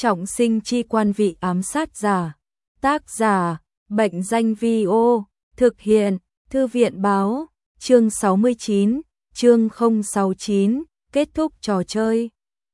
Trọng sinh chi quan vị ám sát giả. Tác giả, Bệnh danh Vi-ô. Thực hiện, Thư viện báo. Chương 69, chương 069, kết thúc trò chơi.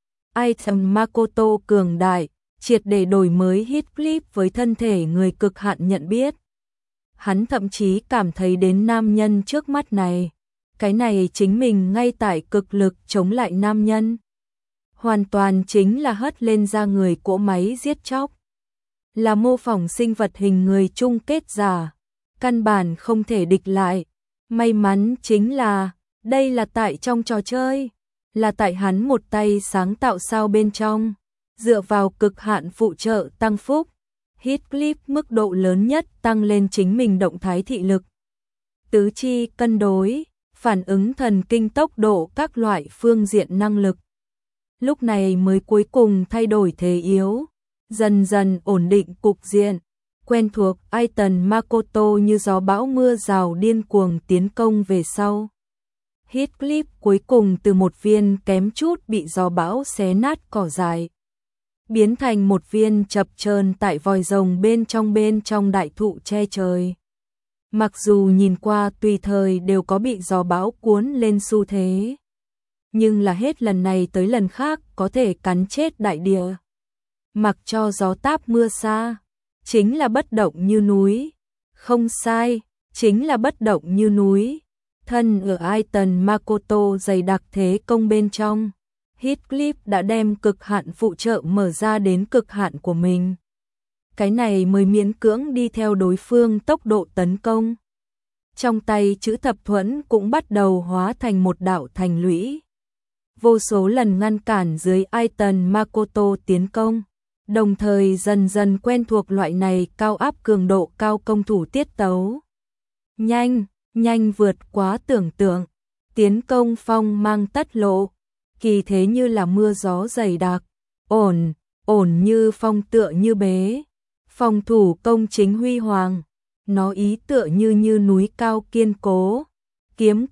Item Makoto cường đại, triệt để đổi mới Heathcliff với thân thể người cực hạn nhận biết. Hắn thậm chí cảm thấy đến nam nhân trước mắt này. Cái này chính mình ngay tại cực lực chống lại nam nhân. Hoàn toàn chính là hất lên ra người cỗ máy giết chóc. Là mô phỏng sinh vật hình người chung kết giả. Căn bản không thể địch lại. May mắn chính là, đây là tại trong trò chơi. Là tại hắn một tay sáng tạo sao bên trong. Dựa vào cực hạn phụ trợ tăng phúc. Heathcliff mức độ lớn nhất tăng lên chính mình động thái thị lực. Tứ chi cân đối, phản ứng thần kinh tốc độ các loại phương diện năng lực. Lúc này mới cuối cùng thay đổi thế yếu, dần dần ổn định cục diện, quen thuộc Aiton Makoto như gió bão mưa rào điên cuồng tiến công về sau. Heathcliff cuối cùng từ một viên kém chút bị gió bão xé nát cỏ dại, biến thành một viên chập chờn tại vòi rồng bên trong đại thụ che trời. Mặc dù nhìn qua tùy thời đều có bị gió bão cuốn lên xu thế, nhưng là hết lần này tới lần khác có thể cắn chết đại địa. Mặc cho gió táp mưa xa, chính là bất động như núi. Không sai, chính là bất động như núi. Thân ở Aiton Makoto dày đặc thế công bên trong, Heathcliff đã đem cực hạn phụ trợ mở ra đến cực hạn của mình. Cái này mới miễn cưỡng đi theo đối phương tốc độ tấn công. Trong tay chữ thập thuẫn cũng bắt đầu hóa thành một đạo thành lũy. Vô số lần ngăn cản dưới Aiton Makoto tiến công, đồng thời dần dần quen thuộc loại này cao áp cường độ cao công thủ tiết tấu. Nhanh vượt quá tưởng tượng, tiến công phong mang tất lộ, kỳ thế như là mưa gió dày đặc, ổn như phong tựa như bế, phòng thủ công chính huy hoàng, nó ý tựa như núi cao kiên cố, kiếm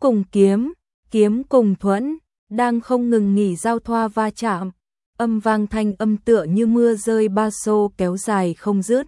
cùng thuẫn, đang không ngừng nghỉ giao thoa va chạm, âm vang thanh âm tựa như mưa rơi ba xô kéo dài không dứt.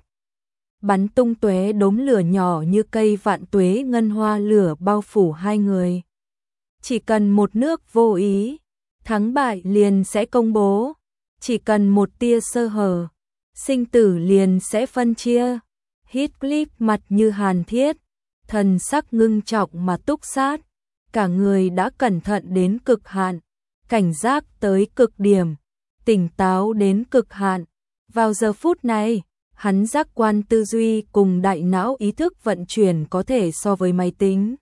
Bắn tung tóe đốm lửa nhỏ như cây vạn tuế ngân hoa lửa bao phủ hai người. Chỉ cần một nước vô ý, thắng bại liền sẽ công bố. Chỉ cần một tia sơ hở, sinh tử liền sẽ phân chia. Heathcliff mặt như hàn thiết, thần sắc ngưng trọng mà túc sát. Cả người đã cẩn thận đến cực hạn, cảnh giác tới cực điểm, tỉnh táo đến cực hạn. Vào giờ phút này, hắn giác quan tư duy cùng đại não ý thức vận chuyển có thể so với máy tính.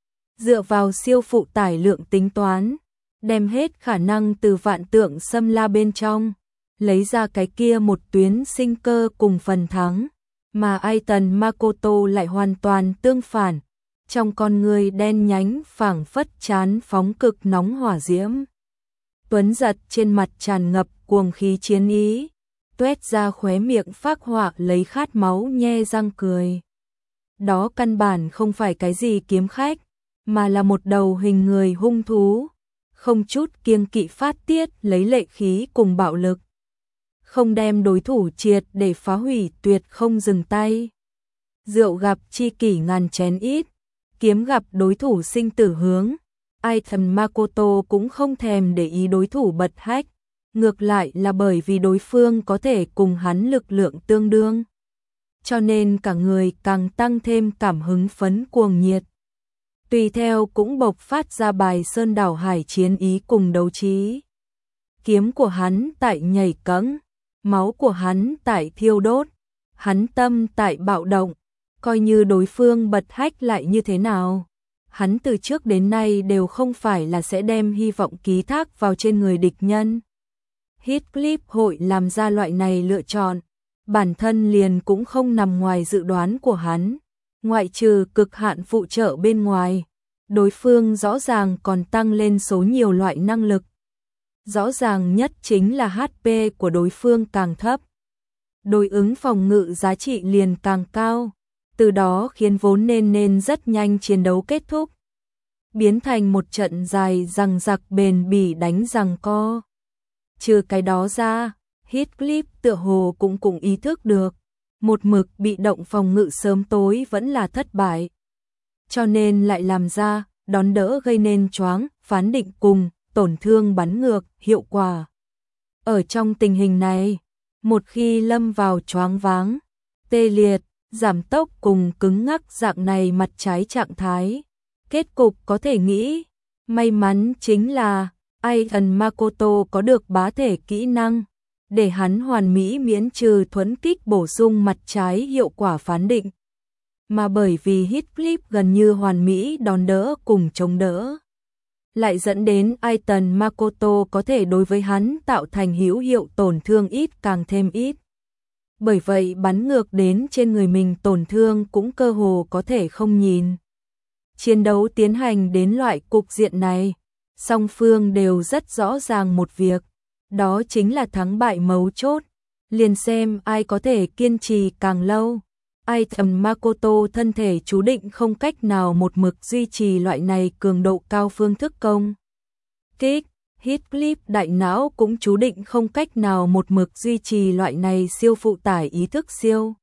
Dựa vào siêu phụ tải lượng tính toán, đem hết khả năng từ vạn tượng xâm la bên trong, lấy ra cái kia một tuyến sinh cơ cùng phần thắng, mà Aiton Makoto lại hoàn toàn tương phản. Trong con người đen nhánh phảng phất chán phóng cực nóng hỏa diễm. Tuấn giật trên mặt tràn ngập cuồng khí chiến ý, tuét ra khóe miệng phác họa lấy khát máu nhe răng cười. Đó căn bản không phải cái gì kiếm khách, mà là một đầu hình người hung thú, không chút kiêng kỵ phát tiết lấy lệ khí cùng bạo lực. Không đem đối thủ triệt để phá hủy tuyệt không dừng tay. Rượu gặp chi kỷ ngàn chén ít, kiếm gặp đối thủ sinh tử hướng. Aiton Makoto cũng không thèm để ý đối thủ bật hách, ngược lại là bởi vì đối phương có thể cùng hắn lực lượng tương đương, cho nên cả người càng tăng thêm cảm hứng phấn cuồng nhiệt. Tùy theo cũng bộc phát ra bài sơn đảo hải chiến ý cùng đấu trí. Kiếm của hắn tại nhảy cẫng, máu của hắn tại thiêu đốt, hắn tâm tại bạo động. Coi như đối phương bật hách lại như thế nào, hắn từ trước đến nay đều không phải là sẽ đem hy vọng ký thác vào trên người địch nhân. Heathcliff hội làm ra loại này lựa chọn, bản thân liền cũng không nằm ngoài dự đoán của hắn. Ngoại trừ cực hạn phụ trợ bên ngoài, đối phương rõ ràng còn tăng lên số nhiều loại năng lực. Rõ ràng nhất chính là HP của đối phương càng thấp, đối ứng phòng ngự giá trị liền càng cao. Từ đó khiến vốn nên rất nhanh chiến đấu kết thúc, biến thành một trận dài dằng dặc bền bỉ đánh giằng co. Trừ cái đó ra, Heathcliff tựa hồ cũng ý thức được, một mực bị động phòng ngự sớm tối vẫn là thất bại. Cho nên lại làm ra, đón đỡ gây nên choáng, phán định cùng, tổn thương bắn ngược, hiệu quả. Ở trong tình hình này, một khi lâm vào choáng váng, tê liệt, giảm tốc cùng cứng ngắc dạng này mặt trái trạng thái, kết cục có thể nghĩ, may mắn chính là Aidan Makoto có được bá thể kỹ năng, để hắn hoàn mỹ miễn trừ thuẫn kích bổ sung mặt trái hiệu quả phán định. Mà bởi vì Heathcliff gần như hoàn mỹ đòn đỡ cùng chống đỡ, lại dẫn đến Aidan Makoto có thể đối với hắn tạo thành hữu hiệu tổn thương ít càng thêm ít. Bởi vậy bắn ngược đến trên người mình tổn thương cũng cơ hồ có thể không nhìn. Chiến đấu tiến hành đến loại cục diện này, song phương đều rất rõ ràng một việc, đó chính là thắng bại mấu chốt, liền xem ai có thể kiên trì càng lâu. Aidan Makoto thân thể chú định không cách nào một mực duy trì loại này cường độ cao phương thức công kích. Heathcliff đại não cũng chú định không cách nào một mực duy trì loại này siêu phụ tải ý thức siêu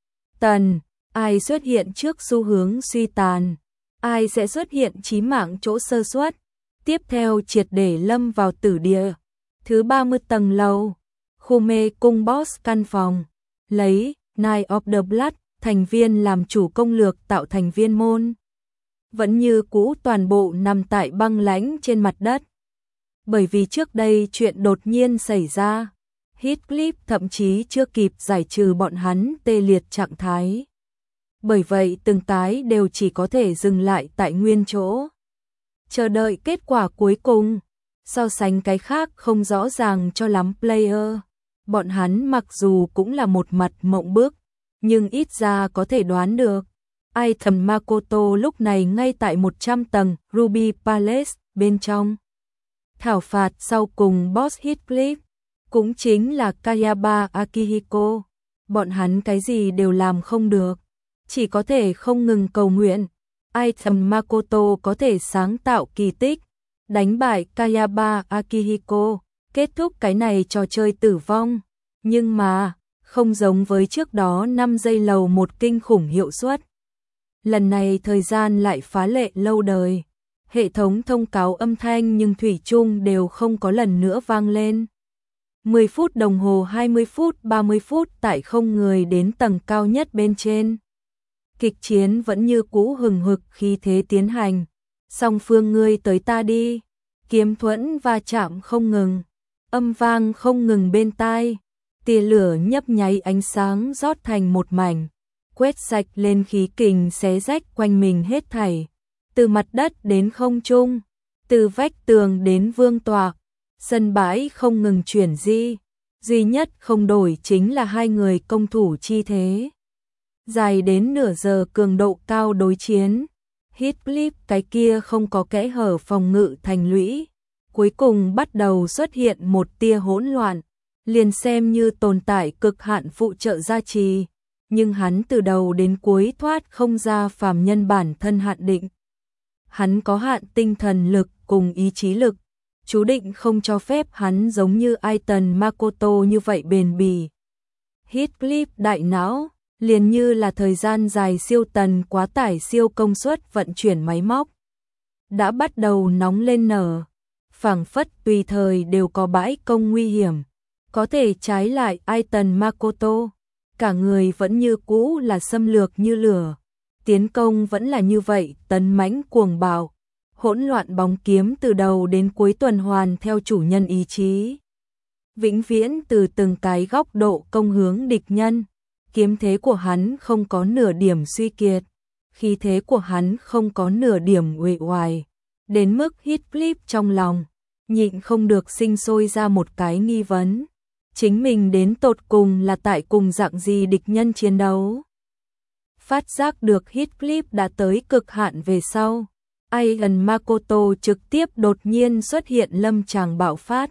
tần. Ai xuất hiện trước xu hướng suy tàn, ai sẽ xuất hiện chí mạng chỗ sơ suất, tiếp theo triệt để lâm vào tử địa. Thứ 30 tầng lầu, khu mê cung boss căn phòng, lấy Knight of the Blood thành viên làm chủ công lược tạo thành viên môn. Vẫn như cũ toàn bộ nằm tại băng lãnh trên mặt đất. Bởi vì trước đây chuyện đột nhiên xảy ra, Heathcliff thậm chí chưa kịp giải trừ bọn hắn tê liệt trạng thái. Bởi vậy từng cái đều chỉ có thể dừng lại tại nguyên chỗ, chờ đợi kết quả cuối cùng. So sánh cái khác không rõ ràng cho lắm player, bọn hắn mặc dù cũng là một mặt mộng bức, nhưng ít ra có thể đoán được. Aidan Makoto lúc này ngay tại 100 tầng Ruby Palace bên trong. Thảo phạt sau cùng boss Heathcliff, cũng chính là Kayaba Akihiko. Bọn hắn cái gì đều làm không được, chỉ có thể không ngừng cầu nguyện Aidan Makoto có thể sáng tạo kỳ tích, đánh bại Kayaba Akihiko, kết thúc cái này trò chơi tử vong. Nhưng mà, không giống với trước đó 5 giây lầu một kinh khủng hiệu suất. Lần này thời gian lại phá lệ lâu đời. Hệ thống thông cáo âm thanh nhưng thủy chung đều không có lần nữa vang lên. 10 phút đồng hồ 20 phút 30 phút tại không người đến tầng cao nhất bên trên. Kịch chiến vẫn như cũ hừng hực khí thế tiến hành. Song phương ngươi tới ta đi. Kiếm thuẫn va chạm không ngừng. Âm vang không ngừng bên tai. Tia lửa nhấp nháy ánh sáng rót thành một mảnh. Quét sạch lên khí kình xé rách quanh mình hết thảy. Từ mặt đất đến không trung, từ vách tường đến vương tọa, sân bãi không ngừng chuyển di, duy nhất không đổi chính là hai người công thủ chi thế. Dài đến nửa giờ cường độ cao đối chiến, Heathcliff cái kia không có kẽ hở phòng ngự thành lũy, cuối cùng bắt đầu xuất hiện một tia hỗn loạn, liền xem như tồn tại cực hạn phụ trợ gia trì, nhưng hắn từ đầu đến cuối thoát không ra phàm nhân bản thân hạn định. Hắn có hạn tinh thần lực cùng ý chí lực, chú định không cho phép hắn giống như Aidan Makoto như vậy bền bỉ. Heathcliff đại não, liền như là thời gian dài siêu tần quá tải siêu công suất vận chuyển máy móc, đã bắt đầu nóng lên nở, phảng phất tùy thời đều có bãi công nguy hiểm, có thể trái lại Aidan Makoto, cả người vẫn như cũ là xâm lược như lửa. Tiến công vẫn là như vậy, tấn mãnh cuồng bạo, hỗn loạn bóng kiếm từ đầu đến cuối tuần hoàn theo chủ nhân ý chí. Vĩnh viễn từ từng cái góc độ công hướng địch nhân, kiếm thế của hắn không có nửa điểm suy kiệt, khí thế của hắn không có nửa điểm uể oải, đến mức Heathcliff trong lòng, nhịn không được sinh sôi ra một cái nghi vấn. Chính mình đến tột cùng là tại cùng dạng gì địch nhân chiến đấu? Phát giác được Heathcliff đã tới cực hạn về sau, Aidan Makoto trực tiếp đột nhiên xuất hiện lâm tràng bạo phát.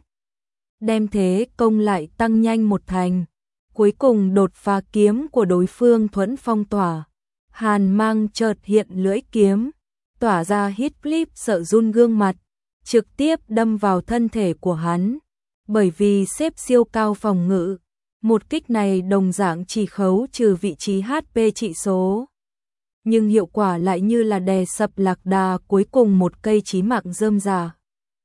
Đem thế công lại tăng nhanh một thành, cuối cùng đột phá kiếm của đối phương thuẫn phong tỏa. Hàn mang chợt hiện lưỡi kiếm, tỏa ra Heathcliff sợ run gương mặt, trực tiếp đâm vào thân thể của hắn. Bởi vì xếp siêu cao phòng ngự, một kích này đồng dạng chỉ khấu trừ vị trí HP trị số. Nhưng hiệu quả lại như là đè sập lạc đà cuối cùng một cây chí mạng rơm rà.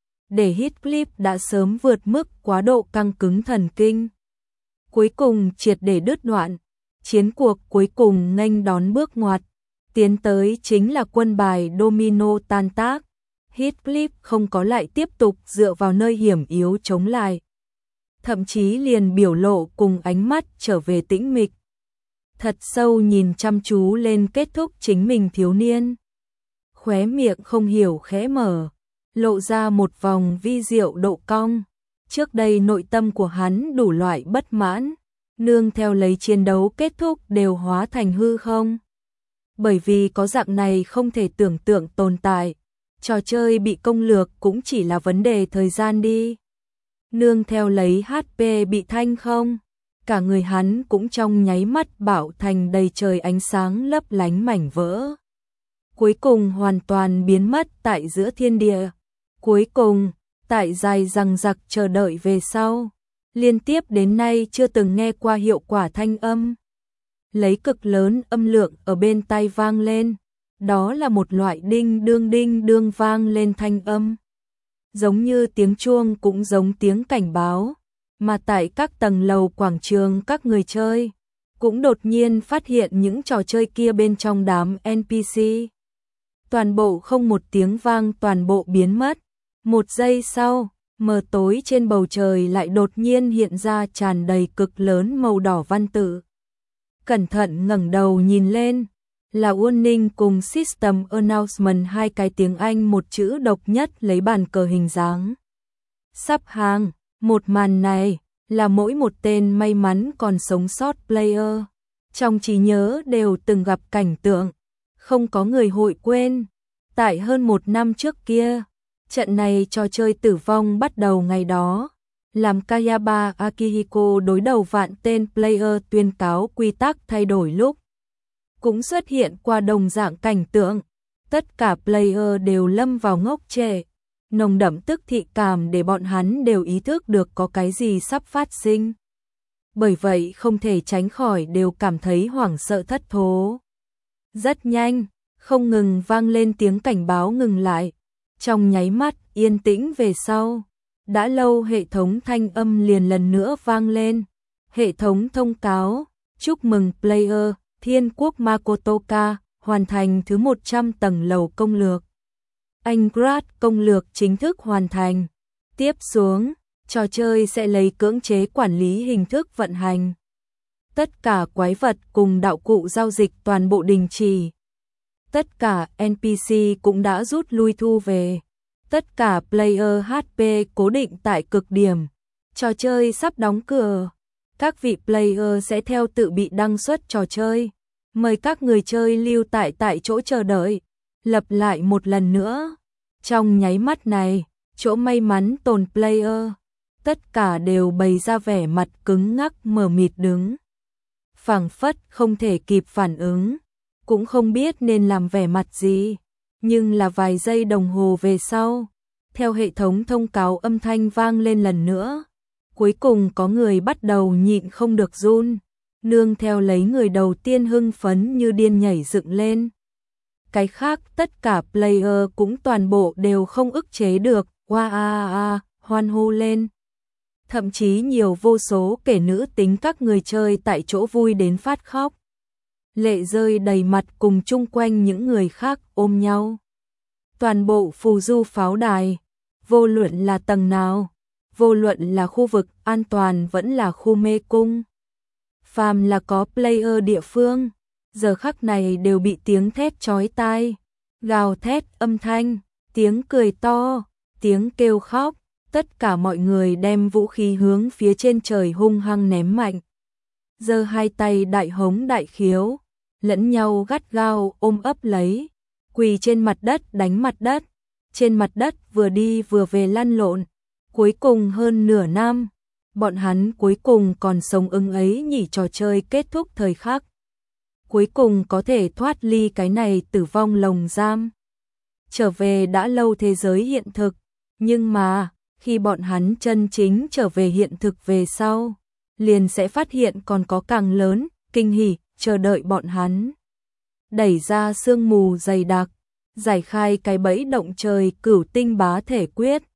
Để Heathcliff đã sớm vượt mức quá độ căng cứng thần kinh. Cuối cùng triệt để đứt đoạn, chiến cuộc cuối cùng nghênh đón bước ngoặt, tiến tới chính là quân bài domino tan tác. Heathcliff không có lại tiếp tục dựa vào nơi hiểm yếu chống lại. Thậm chí liền biểu lộ cùng ánh mắt trở về tĩnh mịch. Thật sâu nhìn chăm chú lên kết thúc chính mình thiếu niên. Khóe miệng không hiểu khẽ mở, lộ ra một vòng vi diệu độ cong. Trước đây nội tâm của hắn đủ loại bất mãn, nương theo lấy chiến đấu kết thúc đều hóa thành hư không. Bởi vì có dạng này không thể tưởng tượng tồn tại, trò chơi bị công lược cũng chỉ là vấn đề thời gian đi. Nương theo lấy HP bị thanh không, cả người hắn cũng trong nháy mắt bạo thành đầy trời ánh sáng lấp lánh mảnh vỡ. Cuối cùng hoàn toàn biến mất tại giữa thiên địa. Cuối cùng, tại dài dằng dặc chờ đợi về sau, liên tiếp đến nay chưa từng nghe qua hiệu quả thanh âm. Lấy cực lớn âm lượng ở bên tai vang lên, đó là một loại đinh đương vang lên thanh âm. Giống như tiếng chuông cũng giống tiếng cảnh báo, mà tại các tầng lầu quảng trường các người chơi, cũng đột nhiên phát hiện những trò chơi kia bên trong đám NPC. Toàn bộ không một tiếng vang toàn bộ biến mất. Một giây sau, mờ tối trên bầu trời lại đột nhiên hiện ra tràn đầy cực lớn màu đỏ văn tự. Cẩn thận ngẩng đầu nhìn lên, là warning cùng system announcement, hai cái tiếng Anh một chữ độc nhất lấy bàn cờ hình dáng. Sắp hàng, một màn này là mỗi một tên may mắn còn sống sót player trong trí nhớ đều từng gặp cảnh tượng, không có người hội quên. Tại hơn một năm trước kia, trận này trò chơi tử vong bắt đầu ngày đó, làm Kayaba Akihiko đối đầu vạn tên player tuyên cáo quy tắc thay đổi lúc. Cũng xuất hiện qua đồng dạng cảnh tượng, tất cả player đều lâm vào ngốc trệ, nồng đậm tức thị cảm để bọn hắn đều ý thức được có cái gì sắp phát sinh. Bởi vậy không thể tránh khỏi đều cảm thấy hoảng sợ thất thố. Rất nhanh, không ngừng vang lên tiếng cảnh báo ngừng lại, trong nháy mắt yên tĩnh về sau. Đã lâu hệ thống thanh âm liền lần nữa vang lên. Hệ thống thông cáo, chúc mừng player, Thiên Quốc Makotoka, hoàn thành thứ 100 tầng lầu công lược. Aincrad công lược chính thức hoàn thành. Tiếp xuống, trò chơi sẽ lấy cưỡng chế quản lý hình thức vận hành. Tất cả quái vật cùng đạo cụ giao dịch toàn bộ đình chỉ. Tất cả NPC cũng đã rút lui thu về. Tất cả player HP cố định tại cực điểm. Trò chơi sắp đóng cửa. Các vị player sẽ theo tự bị đăng xuất trò chơi. Mời các người chơi lưu tại chỗ chờ đợi. Lặp lại một lần nữa. Trong nháy mắt này, chỗ may mắn tồn player, tất cả đều bày ra vẻ mặt cứng ngắc mờ mịt đứng. Phảng phất không thể kịp phản ứng, cũng không biết nên làm vẻ mặt gì. Nhưng là vài giây đồng hồ về sau, theo hệ thống thông cáo âm thanh vang lên lần nữa, cuối cùng có người bắt đầu nhịn không được run, nương theo lấy người đầu tiên hưng phấn như điên nhảy dựng lên. Cái khác tất cả player cũng toàn bộ đều không ức chế được, hoan hô lên. Thậm chí nhiều vô số kẻ nữ tính các người chơi tại chỗ vui đến phát khóc. Lệ rơi đầy mặt cùng chung quanh những người khác ôm nhau. Toàn bộ phù du pháo đài, vô luận là tầng nào, vô luận là khu vực an toàn vẫn là khu mê cung. Phàm là có player địa phương, giờ khắc này đều bị tiếng thét chói tai, gào thét âm thanh, tiếng cười to, tiếng kêu khóc, tất cả mọi người đem vũ khí hướng phía trên trời hung hăng ném mạnh. Giơ hai tay đại hống đại khiếu, lẫn nhau gắt gao ôm ấp lấy, quỳ trên mặt đất đánh mặt đất, trên mặt đất vừa đi vừa về lăn lộn. Cuối cùng hơn nửa năm, bọn hắn cuối cùng còn sống ứng ấy nhỉ, trò chơi kết thúc thời khắc. Cuối cùng có thể thoát ly cái này tử vong lồng giam. Trở về đã lâu thế giới hiện thực, nhưng mà, khi bọn hắn chân chính trở về hiện thực về sau, liền sẽ phát hiện còn có càng lớn kinh hỉ chờ đợi bọn hắn. Đẩy ra sương mù dày đặc, giải khai cái bẫy động trời cửu tinh bá thể quyết,